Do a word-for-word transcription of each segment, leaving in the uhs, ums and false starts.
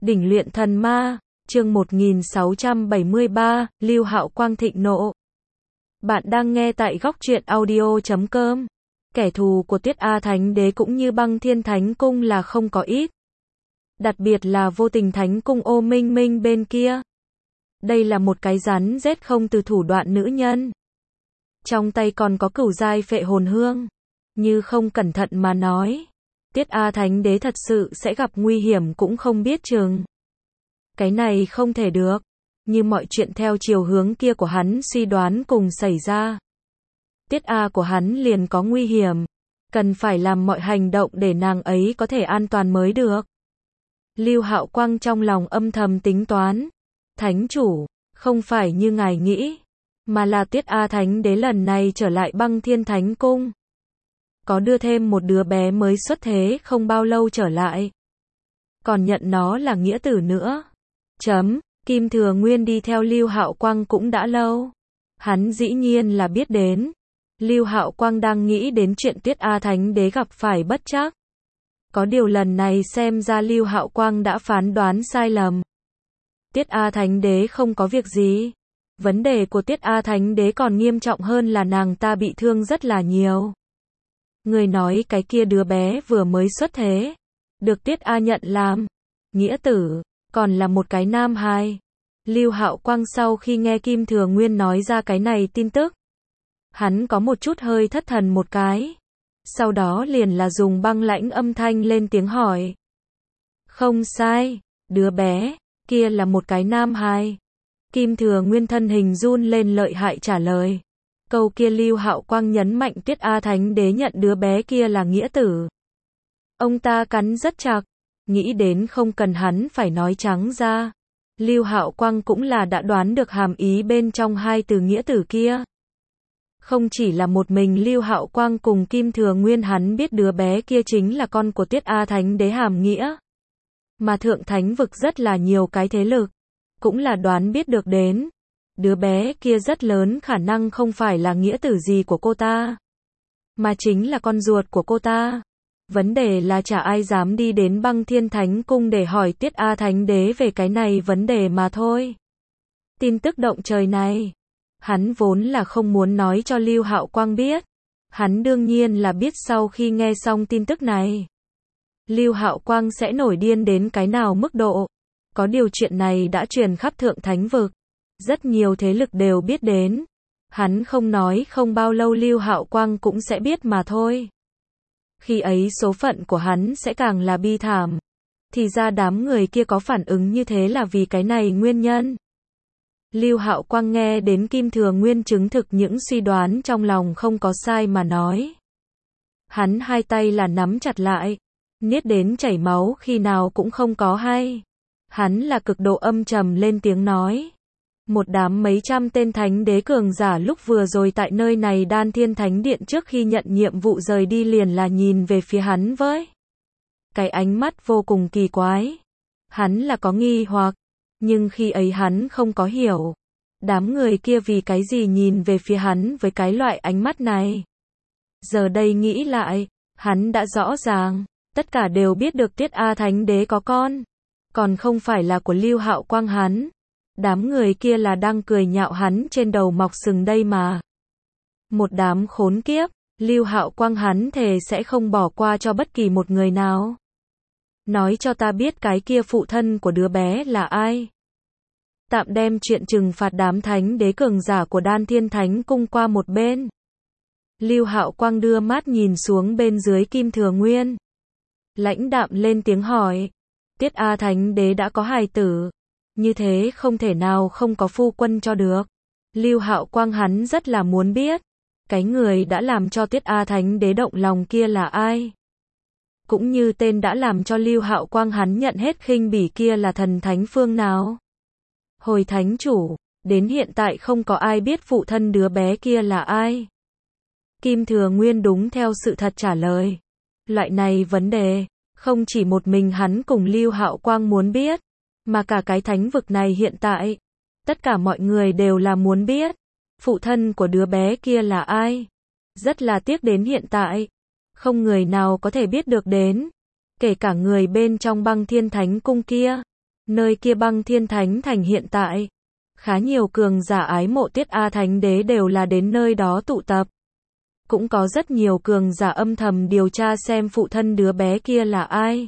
Đỉnh luyện thần ma, chương một nghìn sáu trăm bảy mươi ba, Lưu Hạo Quang thịnh nộ. Bạn đang nghe tại góc truyện audio chấm com. Kẻ thù của Tiết A Thánh Đế cũng như Băng Thiên Thánh Cung là không có ít. Đặc biệt là Vô Tình Thánh Cung Ô Minh Minh bên kia. Đây là một cái rắn rết không từ thủ đoạn nữ nhân. Trong tay còn có cửu giai phệ hồn hương. Như không cẩn thận mà nói, Tiết A Thánh Đế thật sự sẽ gặp nguy hiểm cũng không biết chừng. Cái này không thể được. Như mọi chuyện theo chiều hướng kia của hắn suy đoán cùng xảy ra. Tiết A của hắn liền có nguy hiểm. Cần phải làm mọi hành động để nàng ấy có thể an toàn mới được. Lưu Hạo Quang trong lòng âm thầm tính toán. Thánh chủ, không phải như ngài nghĩ, mà là Tiết A Thánh Đế lần này trở lại Băng Thiên Thánh Cung. Có đưa thêm một đứa bé mới xuất thế không bao lâu trở lại. Còn nhận nó là nghĩa tử nữa. Chấm, Kim Thừa Nguyên đi theo Lưu Hạo Quang cũng đã lâu. Hắn dĩ nhiên là biết đến. Lưu Hạo Quang đang nghĩ đến chuyện Tiết A Thánh Đế gặp phải bất trắc. Có điều lần này xem ra Lưu Hạo Quang đã phán đoán sai lầm. Tiết A Thánh Đế không có việc gì. Vấn đề của Tiết A Thánh Đế còn nghiêm trọng hơn là nàng ta bị thương rất là nhiều. Người nói cái kia đứa bé vừa mới xuất thế, được Tiết A nhận làm nghĩa tử, còn là một cái nam hài. Lưu Hạo Quang sau khi nghe Kim Thừa Nguyên nói ra cái này tin tức, hắn có một chút hơi thất thần một cái. Sau đó liền là dùng băng lãnh âm thanh lên tiếng hỏi. Không sai, đứa bé kia là một cái nam hài. Kim Thừa Nguyên thân hình run lên lợi hại trả lời. Câu kia Lưu Hạo Quang nhấn mạnh Tiết A Thánh Đế nhận đứa bé kia là nghĩa tử. Ông ta cắn rất chặt, nghĩ đến không cần hắn phải nói trắng ra. Lưu Hạo Quang cũng là đã đoán được hàm ý bên trong hai từ nghĩa tử kia. Không chỉ là một mình Lưu Hạo Quang cùng Kim Thừa Nguyên hắn biết đứa bé kia chính là con của Tiết A Thánh Đế hàm nghĩa. Mà Thượng Thánh vực rất là nhiều cái thế lực, cũng là đoán biết được đến. Đứa bé kia rất lớn khả năng không phải là nghĩa tử gì của cô ta, mà chính là con ruột của cô ta. Vấn đề là chả ai dám đi đến Băng Thiên Thánh Cung để hỏi Tiết A Thánh Đế về cái này vấn đề mà thôi. Tin tức động trời này, hắn vốn là không muốn nói cho Lưu Hạo Quang biết. Hắn đương nhiên là biết sau khi nghe xong tin tức này, Lưu Hạo Quang sẽ nổi điên đến cái nào mức độ. Có điều chuyện này đã truyền khắp Thượng Thánh vực. Rất nhiều thế lực đều biết đến. Hắn không nói không bao lâu Lưu Hạo Quang cũng sẽ biết mà thôi. Khi ấy số phận của hắn sẽ càng là bi thảm. Thì ra đám người kia có phản ứng như thế là vì cái này nguyên nhân. Lưu Hạo Quang nghe đến Kim Thừa Nguyên chứng thực những suy đoán trong lòng không có sai mà nói. Hắn hai tay là nắm chặt lại, niết đến chảy máu khi nào cũng không có hay. Hắn là cực độ âm trầm lên tiếng nói. Một đám mấy trăm tên thánh đế cường giả lúc vừa rồi tại nơi này Đan Thiên Thánh Điện trước khi nhận nhiệm vụ rời đi liền là nhìn về phía hắn với cái ánh mắt vô cùng kỳ quái. Hắn là có nghi hoặc, nhưng khi ấy hắn không có hiểu. Đám người kia vì cái gì nhìn về phía hắn với cái loại ánh mắt này. Giờ đây nghĩ lại, hắn đã rõ ràng, tất cả đều biết được Tiết A Thánh Đế có con, còn không phải là của Lưu Hạo Quang hắn. Đám người kia là đang cười nhạo hắn trên đầu mọc sừng đây mà. Một đám khốn kiếp, Lưu Hạo Quang hắn thề sẽ không bỏ qua cho bất kỳ một người nào. Nói cho ta biết cái kia phụ thân của đứa bé là ai. Tạm đem chuyện trừng phạt đám thánh đế cường giả của Đan Thiên Thánh Cung qua một bên. Lưu Hạo Quang đưa mắt nhìn xuống bên dưới Kim Thừa Nguyên. Lãnh đạm lên tiếng hỏi. Tiết A Thánh Đế đã có hài tử. Như thế không thể nào không có phu quân cho được. Lưu Hạo Quang hắn rất là muốn biết. Cái người đã làm cho Tiết A Thánh Đế động lòng kia là ai. Cũng như tên đã làm cho Lưu Hạo Quang hắn nhận hết khinh bỉ kia là thần thánh phương nào. Hồi thánh chủ, đến hiện tại không có ai biết phụ thân đứa bé kia là ai. Kim Thừa Nguyên đúng theo sự thật trả lời. Loại này vấn đề, không chỉ một mình hắn cùng Lưu Hạo Quang muốn biết, mà cả cái thánh vực này hiện tại, tất cả mọi người đều là muốn biết, phụ thân của đứa bé kia là ai. Rất là tiếc đến hiện tại, không người nào có thể biết được đến, kể cả người bên trong Băng Thiên Thánh Cung kia. Nơi kia Băng Thiên Thánh Thành hiện tại, khá nhiều cường giả ái mộ Tiết A Thánh Đế đều là đến nơi đó tụ tập. Cũng có rất nhiều cường giả âm thầm điều tra xem phụ thân đứa bé kia là ai.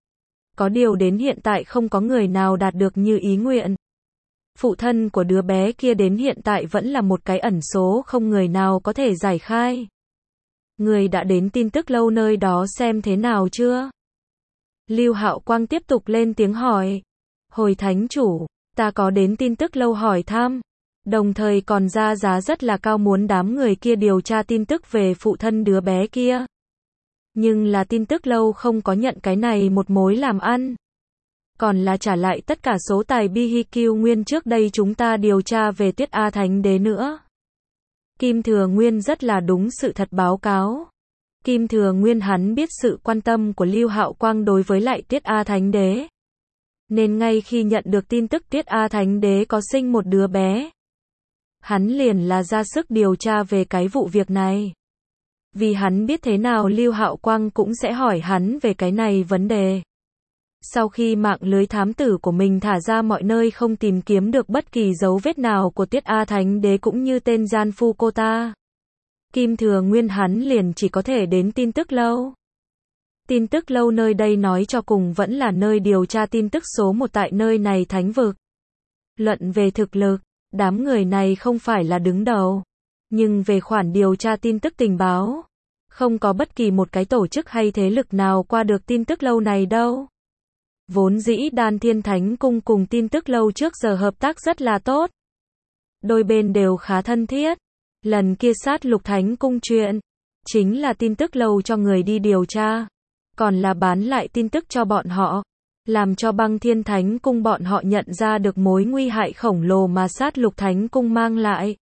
Có điều đến hiện tại không có người nào đạt được như ý nguyện. Phụ thân của đứa bé kia đến hiện tại vẫn là một cái ẩn số không người nào có thể giải khai. Người đã đến tin tức lâu nơi đó xem thế nào chưa? Lưu Hạo Quang tiếp tục lên tiếng hỏi. Hồi thánh chủ, ta có đến tin tức lâu hỏi thăm, đồng thời còn ra giá rất là cao muốn đám người kia điều tra tin tức về phụ thân đứa bé kia. Nhưng là tin tức lâu không có nhận cái này một mối làm ăn. Còn là trả lại tất cả số tài bê hát quy nguyên trước đây chúng ta điều tra về Tiết A Thánh Đế nữa. Kim Thừa Nguyên rất là đúng sự thật báo cáo. Kim Thừa Nguyên hắn biết sự quan tâm của Lưu Hạo Quang đối với lại Tiết A Thánh Đế. Nên ngay khi nhận được tin tức Tiết A Thánh Đế có sinh một đứa bé, hắn liền là ra sức điều tra về cái vụ việc này. Vì hắn biết thế nào Lưu Hạo Quang cũng sẽ hỏi hắn về cái này vấn đề. Sau khi mạng lưới thám tử của mình thả ra mọi nơi không tìm kiếm được bất kỳ dấu vết nào của Tiết A Thánh Đế cũng như tên gian phu cô ta, Kim Thừa Nguyên hắn liền chỉ có thể đến tin tức lâu. Tin tức lâu nơi đây nói cho cùng vẫn là nơi điều tra tin tức số một tại nơi này thánh vực. Luận về thực lực, đám người này không phải là đứng đầu. Nhưng về khoản điều tra tin tức tình báo, không có bất kỳ một cái tổ chức hay thế lực nào qua được tin tức lâu này đâu. Vốn dĩ Đan Thiên Thánh Cung cùng tin tức lâu trước giờ hợp tác rất là tốt. Đôi bên đều khá thân thiết. Lần kia sát lục Thánh Cung chuyện, chính là tin tức lâu cho người đi điều tra. Còn là bán lại tin tức cho bọn họ. Làm cho Băng Thiên Thánh Cung bọn họ nhận ra được mối nguy hại khổng lồ mà sát lục Thánh Cung mang lại.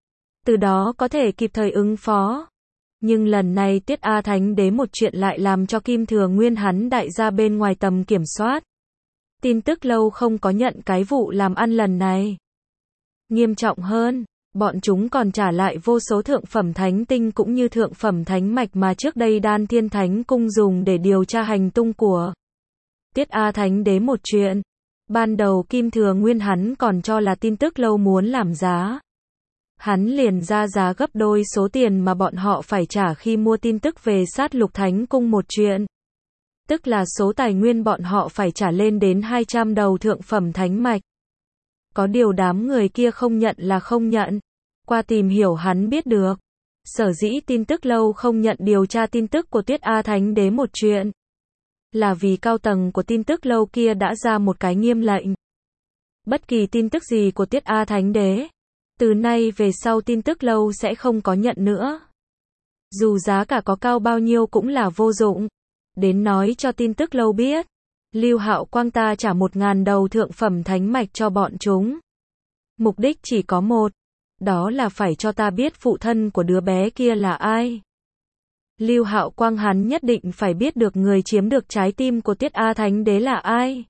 Từ đó có thể kịp thời ứng phó. Nhưng lần này Tiết A Thánh Đế một chuyện lại làm cho Kim Thừa Nguyên hắn đại gia bên ngoài tầm kiểm soát. Tin tức lâu không có nhận cái vụ làm ăn lần này. Nghiêm trọng hơn, bọn chúng còn trả lại vô số thượng phẩm thánh tinh cũng như thượng phẩm thánh mạch mà trước đây Đan Thiên Thánh Cung dùng để điều tra hành tung của Tiết A Thánh Đế một chuyện. Ban đầu Kim Thừa Nguyên hắn còn cho là tin tức lâu muốn làm giá. Hắn liền ra giá gấp đôi số tiền mà bọn họ phải trả khi mua tin tức về sát lục Thánh Cung một chuyện. Tức là số tài nguyên bọn họ phải trả lên đến hai trăm đầu thượng phẩm thánh mạch. Có điều đám người kia không nhận là không nhận. Qua tìm hiểu hắn biết được. Sở dĩ tin tức lâu không nhận điều tra tin tức của Tiết A Thánh Đế một chuyện. Là vì cao tầng của tin tức lâu kia đã ra một cái nghiêm lệnh. Bất kỳ tin tức gì của Tiết A Thánh Đế, từ nay về sau tin tức lâu sẽ không có nhận nữa. Dù giá cả có cao bao nhiêu cũng là vô dụng. Đến nói cho tin tức lâu biết. Lưu Hạo Quang ta trả một ngàn đầu thượng phẩm thánh mạch cho bọn chúng. Mục đích chỉ có một. Đó là phải cho ta biết phụ thân của đứa bé kia là ai. Lưu Hạo Quang hắn nhất định phải biết được người chiếm được trái tim của Tiết A Thánh Đế là ai.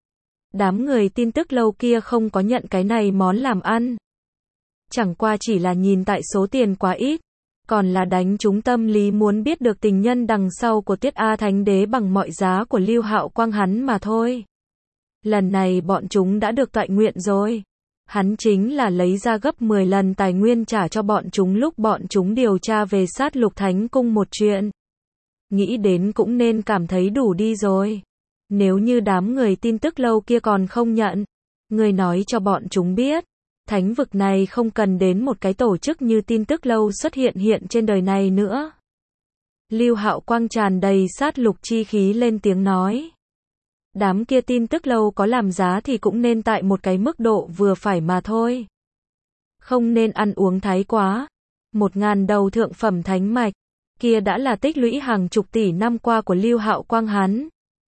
Đám người tin tức lâu kia không có nhận cái này món làm ăn. Chẳng qua chỉ là nhìn tại số tiền quá ít. Còn là đánh trúng tâm lý muốn biết được tình nhân đằng sau của Tiết A Thánh Đế bằng mọi giá của Lưu Hạo Quang hắn mà thôi. Lần này bọn chúng đã được toại nguyện rồi. Hắn chính là lấy ra gấp mười lần tài nguyên trả cho bọn chúng lúc bọn chúng điều tra về sát lục Thánh Cung một chuyện. Nghĩ đến cũng nên cảm thấy đủ đi rồi. Nếu như đám người tin tức lâu kia còn không nhận, người nói cho bọn chúng biết. Thánh vực này không cần đến một cái tổ chức như tin tức lâu xuất hiện hiện trên đời này nữa. Lưu Hạo Quang tràn đầy sát lục chi khí lên tiếng nói. Đám kia tin tức lâu có làm giá thì cũng nên tại một cái mức độ vừa phải mà thôi. Không nên ăn uống thái quá. Một ngàn đầu thượng phẩm thánh mạch, kia đã là tích lũy hàng chục tỷ năm qua của Lưu Hạo Quang hắn.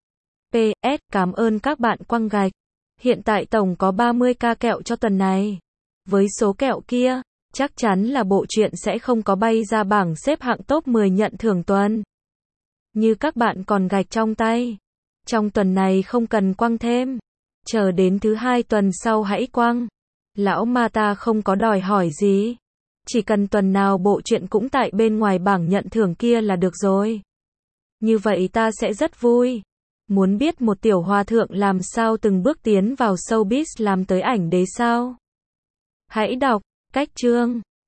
pê ét Cảm ơn các bạn quăng gạch. Hiện tại tổng có ba mươi k kẹo cho tuần này. Với số kẹo kia, chắc chắn là bộ truyện sẽ không có bay ra bảng xếp hạng top mười nhận thưởng tuần. Như các bạn còn gạch trong tay. Trong tuần này không cần quăng thêm. Chờ đến thứ hai tuần sau hãy quăng. Lão ma ta không có đòi hỏi gì. Chỉ cần tuần nào bộ truyện cũng tại bên ngoài bảng nhận thưởng kia là được rồi. Như vậy ta sẽ rất vui. Muốn biết một tiểu hòa thượng làm sao từng bước tiến vào showbiz làm tới ảnh đế sao? Hãy đọc cách chương